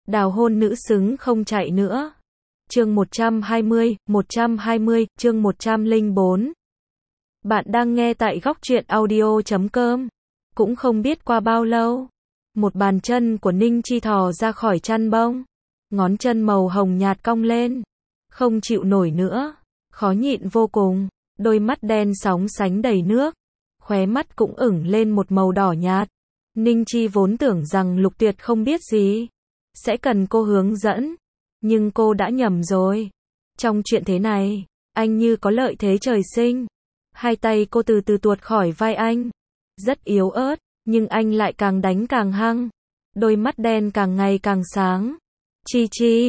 Đào hôn nữ xứng không chạy nữa. Chương 120, chương 104. Bạn đang nghe tại góc truyện audio.com. Cũng không biết qua bao lâu, một bàn chân của Ninh Chi thò ra khỏi chăn bông. Ngón chân màu hồng nhạt cong lên. Không chịu nổi nữa. Khó nhịn vô cùng. Đôi mắt đen sóng sánh đầy nước. Khóe mắt cũng ửng lên một màu đỏ nhạt. Ninh Chi vốn tưởng rằng Lục Tuyệt không biết gì, sẽ cần cô hướng dẫn. Nhưng cô đã nhầm rồi. Trong chuyện thế này, anh như có lợi thế trời sinh. Hai tay cô từ từ tuột khỏi vai anh. Rất yếu ớt, nhưng anh lại càng đánh càng hăng. Đôi mắt đen càng ngày càng sáng. Chi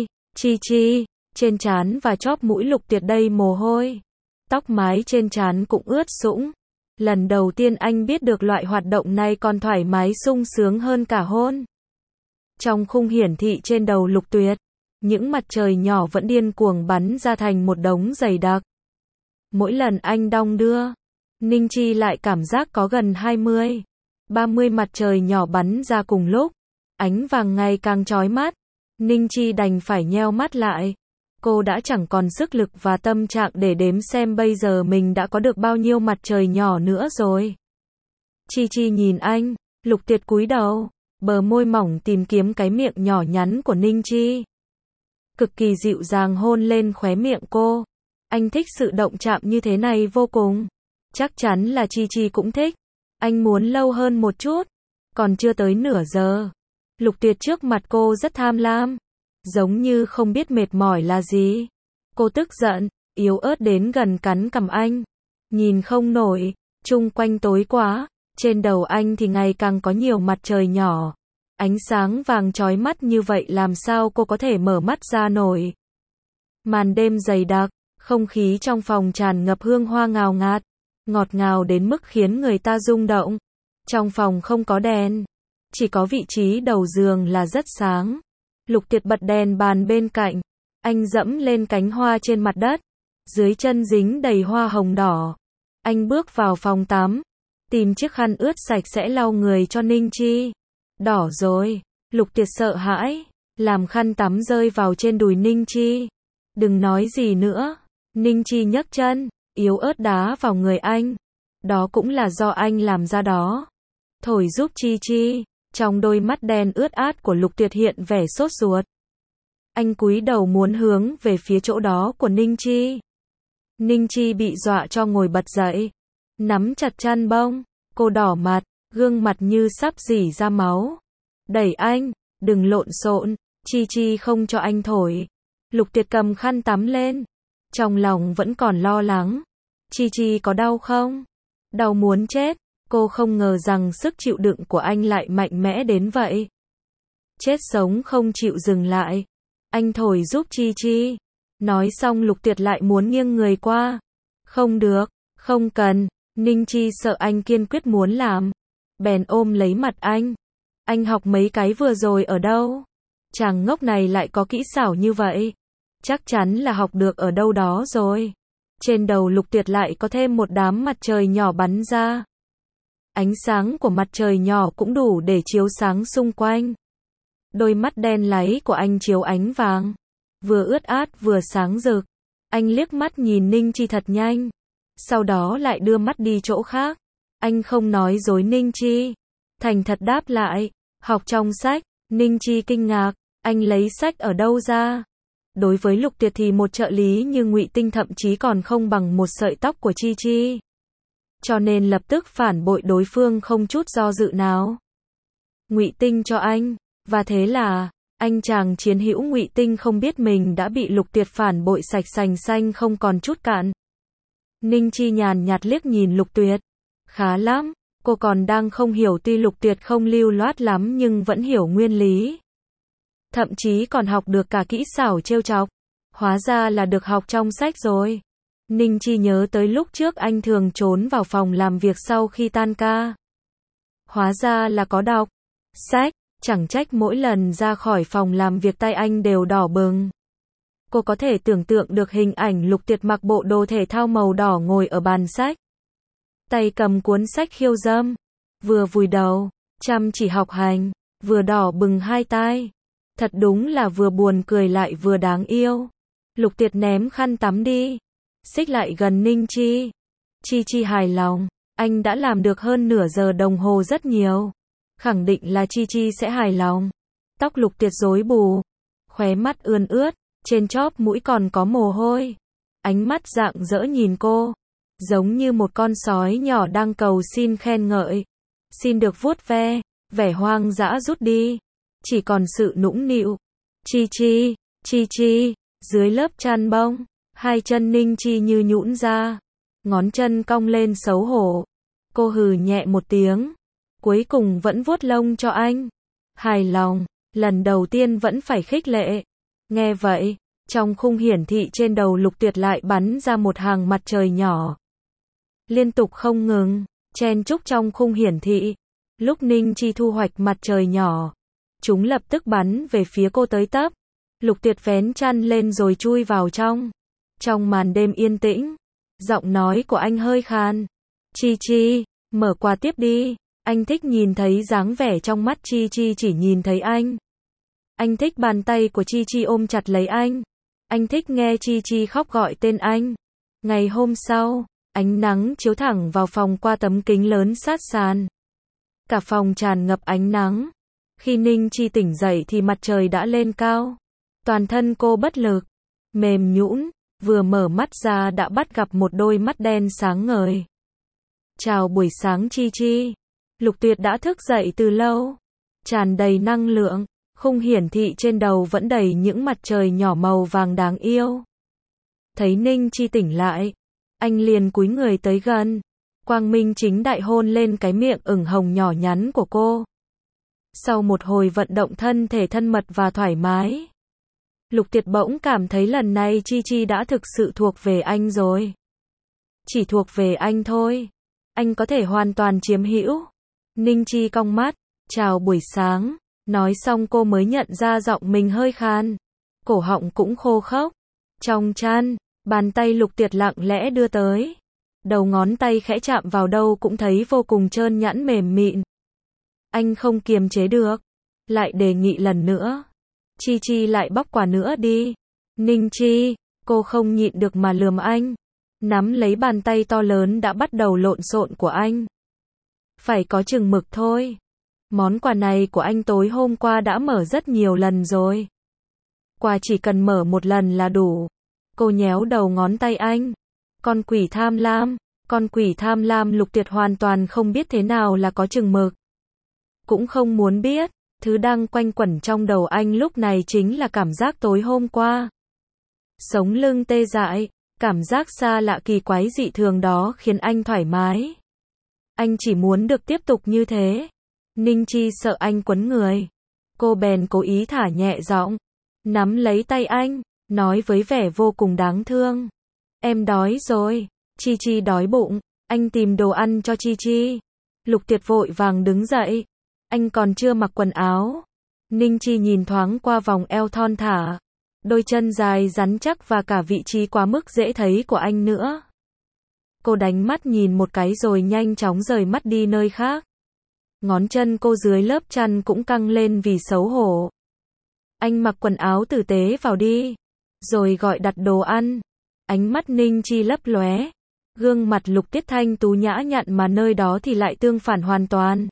chi, trên trán và chóp mũi Lục Tuyệt đầy mồ hôi. Tóc mái trên trán cũng ướt sũng. Lần đầu tiên anh biết được loại hoạt động này còn thoải mái sung sướng hơn cả hôn. Trong khung hiển thị trên đầu Lục Tuyệt, những mặt trời nhỏ vẫn điên cuồng bắn ra thành một đống dày đặc. Mỗi lần anh đong đưa, Ninh Chi lại cảm giác có gần 20, 30 mặt trời nhỏ bắn ra cùng lúc. Ánh vàng ngày càng chói mắt. Ninh Chi đành phải nheo mắt lại. Cô đã chẳng còn sức lực và tâm trạng để đếm xem bây giờ mình đã có được bao nhiêu mặt trời nhỏ nữa rồi. Chi nhìn anh, Lục Tuyệt cúi đầu, bờ môi mỏng tìm kiếm cái miệng nhỏ nhắn của Ninh Chi. Cực kỳ dịu dàng hôn lên khóe miệng cô. Anh thích sự động chạm như thế này vô cùng. Chắc chắn là Chi cũng thích. Anh muốn lâu hơn một chút. Còn chưa tới nửa giờ. Lục Tuyệt trước mặt cô rất tham lam. Giống như không biết mệt mỏi là gì. Cô tức giận, yếu ớt đến gần cắn cằm anh. Nhìn không nổi, chung quanh tối quá. Trên đầu anh thì ngày càng có nhiều mặt trời nhỏ. Ánh sáng vàng chói mắt như vậy làm sao cô có thể mở mắt ra nổi. Màn đêm dày đặc, không khí trong phòng tràn ngập hương hoa ngào ngạt. Ngọt ngào đến mức khiến người ta rung động. Trong phòng không có đèn. Chỉ có vị trí đầu giường là rất sáng. Lục Tuyệt bật đèn bàn bên cạnh. Anh dẫm lên cánh hoa trên mặt đất. Dưới chân dính đầy hoa hồng đỏ. Anh bước vào phòng tắm. Tìm chiếc khăn ướt sạch sẽ lau người cho Ninh Chi. Đỏ rồi. Lục Tuyệt sợ hãi. Làm khăn tắm rơi vào trên đùi Ninh Chi. Đừng nói gì nữa. Ninh Chi nhấc chân. Yếu ớt đá vào người anh. Đó cũng là do anh làm ra đó. Thổi giúp Chi. Trong đôi mắt đen ướt át của Lục Tuyệt hiện vẻ sốt ruột. Anh cúi đầu muốn hướng về phía chỗ đó của Ninh Chi. Ninh Chi bị dọa cho ngồi bật dậy. Nắm chặt chăn bông. Cô đỏ mặt, gương mặt như sắp rỉ ra máu. Đẩy anh, đừng lộn xộn. Chi không cho anh thổi. Lục Tuyệt cầm khăn tắm lên. Trong lòng vẫn còn lo lắng. Chi có đau không? Đau muốn chết. Cô không ngờ rằng sức chịu đựng của anh lại mạnh mẽ đến vậy. Chết sống không chịu dừng lại. Anh thổi giúp Chi. Nói xong Lục Tuyệt lại muốn nghiêng người qua. Không được, không cần. Ninh Chi sợ anh kiên quyết muốn làm. Bèn ôm lấy mặt anh. Anh học mấy cái vừa rồi ở đâu? Chàng ngốc này lại có kỹ xảo như vậy. Chắc chắn là học được ở đâu đó rồi. Trên đầu Lục Tuyệt lại có thêm một đám mặt trời nhỏ bắn ra. Ánh sáng của mặt trời nhỏ cũng đủ để chiếu sáng xung quanh. Đôi mắt đen láy của anh chiếu ánh vàng. Vừa ướt át vừa sáng rực. Anh liếc mắt nhìn Ninh Chi thật nhanh. Sau đó lại đưa mắt đi chỗ khác. Anh không nói dối Ninh Chi. Thành thật đáp lại. Học trong sách. Ninh Chi kinh ngạc. Anh lấy sách ở đâu ra? Đối với Lục Tuyệt thì một trợ lý như Ngụy Tinh thậm chí còn không bằng một sợi tóc của Chi. Cho nên lập tức phản bội đối phương không chút do dự nào. Ngụy Tinh cho anh. Và thế là, anh chàng chiến hữu Ngụy Tinh không biết mình đã bị Lục Tuyệt phản bội sạch sành xanh không còn chút cạn. Ninh Chi nhàn nhạt liếc nhìn Lục Tuyệt. Khá lắm, cô còn đang không hiểu tuy Lục Tuyệt không lưu loát lắm nhưng vẫn hiểu nguyên lý. Thậm chí còn học được cả kỹ xảo trêu chọc. Hóa ra là được học trong sách rồi. Ninh Chi nhớ tới lúc trước anh thường trốn vào phòng làm việc sau khi tan ca. Hóa ra là có đọc sách, chẳng trách mỗi lần ra khỏi phòng làm việc tay anh đều đỏ bừng. Cô có thể tưởng tượng được hình ảnh Lục Tuyệt mặc bộ đồ thể thao màu đỏ ngồi ở bàn sách. Tay cầm cuốn sách khiêu dâm. Vừa vùi đầu, chăm chỉ học hành, vừa đỏ bừng hai tai. Thật đúng là vừa buồn cười lại vừa đáng yêu. Lục Tuyệt ném khăn tắm đi, xích lại gần Ninh Chi. Chi Chi hài lòng, anh đã làm được hơn nửa giờ đồng hồ rất nhiều. Khẳng định là Chi Chi sẽ hài lòng. Tóc Lục Tuyệt rối bù, khóe mắt ươn ướt, trên chóp mũi còn có mồ hôi. Ánh mắt rạng rỡ nhìn cô, giống như một con sói nhỏ đang cầu xin khen ngợi. Xin được vuốt ve, vẻ hoang dã rút đi, chỉ còn sự nũng nịu. Chi Chi, Chi Chi, dưới lớp chăn bông, hai chân Ninh Chi như nhũn ra, ngón chân cong lên xấu hổ. Cô hừ nhẹ một tiếng, cuối cùng vẫn vuốt lông cho anh. Hài lòng, lần đầu tiên vẫn phải khích lệ. Nghe vậy, trong khung hiển thị trên đầu Lục Tuyệt lại bắn ra một hàng mặt trời nhỏ. Liên tục không ngừng, chen chúc trong khung hiển thị. Lúc Ninh Chi thu hoạch mặt trời nhỏ, chúng lập tức bắn về phía cô tới tấp. Lục Tuyệt vén chăn lên rồi chui vào trong. Trong màn đêm yên tĩnh, giọng nói của anh hơi khàn. Chi Chi, mở quà tiếp đi. Anh thích nhìn thấy dáng vẻ trong mắt Chi Chi chỉ nhìn thấy anh. Anh thích bàn tay của Chi Chi ôm chặt lấy anh. Anh thích nghe Chi Chi khóc gọi tên anh. Ngày hôm sau, ánh nắng chiếu thẳng vào phòng qua tấm kính lớn sát sàn. Cả phòng tràn ngập ánh nắng. Khi Ninh Chi tỉnh dậy thì mặt trời đã lên cao. Toàn thân cô bất lực, mềm nhũn, vừa mở mắt ra đã bắt gặp một đôi mắt đen sáng ngời. Chào buổi sáng Chi Chi. Lục Tuyệt đã thức dậy từ lâu, tràn đầy năng lượng, khung hiển thị trên đầu vẫn đầy những mặt trời nhỏ màu vàng đáng yêu. Thấy Ninh Chi tỉnh lại, anh liền cúi người tới gần, quang minh chính đại hôn lên cái miệng ửng hồng nhỏ nhắn của cô. Sau một hồi vận động thân thể thân mật và thoải mái, Lục Tuyệt bỗng cảm thấy lần này Chi Chi đã thực sự thuộc về anh rồi. Chỉ thuộc về anh thôi. Anh có thể hoàn toàn chiếm hữu. Ninh Chi cong mắt, chào buổi sáng. Nói xong cô mới nhận ra giọng mình hơi khan. Cổ họng cũng khô khốc. Trong chăn, bàn tay Lục Tuyệt lặng lẽ đưa tới. Đầu ngón tay khẽ chạm vào đâu cũng thấy vô cùng trơn nhẵn mềm mịn. Anh không kiềm chế được, lại đề nghị lần nữa. Chi Chi lại bóc quà nữa đi. Ninh Chi, cô không nhịn được mà lườm anh. Nắm lấy bàn tay to lớn đã bắt đầu lộn xộn của anh. Phải có chừng mực thôi. Món quà này của anh tối hôm qua đã mở rất nhiều lần rồi. Quà chỉ cần mở một lần là đủ. Cô nhéo đầu ngón tay anh. Con quỷ tham lam. Con quỷ tham lam. Lục Tuyệt hoàn toàn không biết thế nào là có chừng mực. Cũng không muốn biết. Thứ đang quanh quẩn trong đầu anh lúc này chính là cảm giác tối hôm qua. Sống lưng tê dại, cảm giác xa lạ kỳ quái dị thường đó khiến anh thoải mái. Anh chỉ muốn được tiếp tục như thế. Ninh Chi sợ anh quấn người. Cô bèn cố ý thả nhẹ giọng, nắm lấy tay anh, nói với vẻ vô cùng đáng thương. Em đói rồi. Chi Chi đói bụng. Anh tìm đồ ăn cho Chi Chi. Lục Tuyệt vội vàng đứng dậy. Anh còn chưa mặc quần áo. Ninh Chi nhìn thoáng qua vòng eo thon thả, đôi chân dài rắn chắc và cả vị trí quá mức dễ thấy của anh nữa. Cô đánh mắt nhìn một cái rồi nhanh chóng rời mắt đi nơi khác. Ngón chân cô dưới lớp chăn cũng căng lên vì xấu hổ. Anh mặc quần áo tử tế vào đi, rồi gọi đặt đồ ăn. Ánh mắt Ninh Chi lấp lóe. Gương mặt Lục Tuyệt thanh tú nhã nhặn mà nơi đó thì lại tương phản hoàn toàn.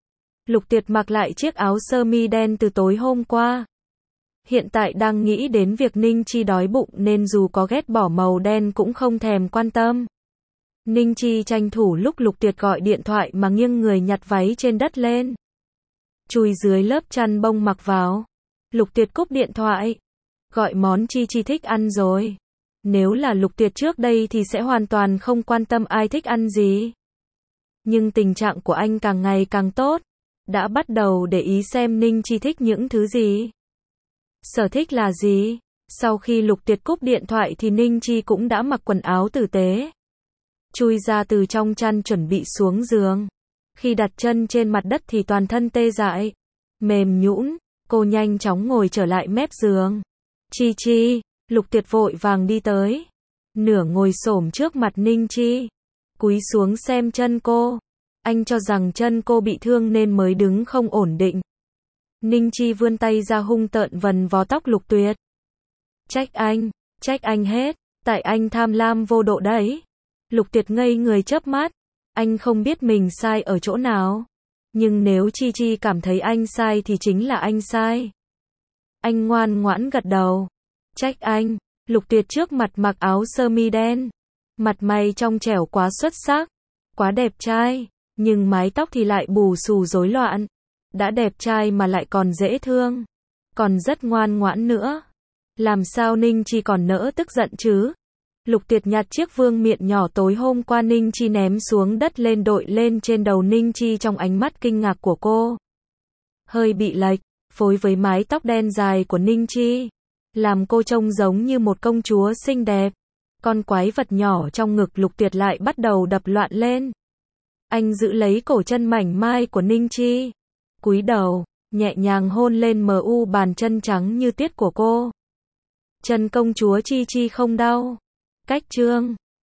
Lục Tuyệt mặc lại chiếc áo sơ mi đen từ tối hôm qua. Hiện tại đang nghĩ đến việc Ninh Chi đói bụng nên dù có ghét bỏ màu đen cũng không thèm quan tâm. Ninh Chi tranh thủ lúc Lục Tuyệt gọi điện thoại mà nghiêng người nhặt váy trên đất lên. Chui dưới lớp chăn bông mặc vào. Lục Tuyệt cúp điện thoại. Gọi món Chi Chi thích ăn rồi. Nếu là Lục Tuyệt trước đây thì sẽ hoàn toàn không quan tâm ai thích ăn gì. Nhưng tình trạng của anh càng ngày càng tốt. Đã bắt đầu để ý xem Ninh Chi thích những thứ gì. Sở thích là gì? Sau khi Lục Tuyệt cúp điện thoại thì Ninh Chi cũng đã mặc quần áo tử tế. Chui ra từ trong chăn chuẩn bị xuống giường. Khi đặt chân trên mặt đất thì toàn thân tê dại. Mềm nhũn, cô nhanh chóng ngồi trở lại mép giường. Chi Chi, Lục Tuyệt vội vàng đi tới. Nửa ngồi xổm trước mặt Ninh Chi. Cúi xuống xem chân cô. Anh cho rằng chân cô bị thương nên mới đứng không ổn định. Ninh Chi vươn tay ra hung tợn vần vó tóc Lục Tuyệt. Trách anh hết, tại anh tham lam vô độ đấy. Lục Tuyệt ngây người chớp mắt, anh không biết mình sai ở chỗ nào. Nhưng nếu Chi Chi cảm thấy anh sai thì chính là anh sai. Anh ngoan ngoãn gật đầu. Trách anh. Lục Tuyệt trước mặt mặc áo sơ mi đen. Mặt mày trong trẻo quá xuất sắc, quá đẹp trai, nhưng mái tóc thì lại bù xù rối loạn. Đã đẹp trai mà lại còn dễ thương, còn rất ngoan ngoãn nữa. Làm sao Ninh Chi còn nỡ tức giận chứ? Lục Tuyệt nhặt chiếc vương miện nhỏ tối hôm qua Ninh Chi ném xuống đất lên đội lên trên đầu Ninh Chi trong ánh mắt kinh ngạc của cô. Hơi bị lệch, phối với mái tóc đen dài của Ninh Chi, làm cô trông giống như một công chúa xinh đẹp. Con quái vật nhỏ trong ngực Lục Tuyệt lại bắt đầu đập loạn lên. Anh giữ lấy cổ chân mảnh mai của Ninh Chi, cúi đầu, nhẹ nhàng hôn lên bàn chân trắng như tuyết của cô. Chân công chúa Chi Chi không đau. Cách chương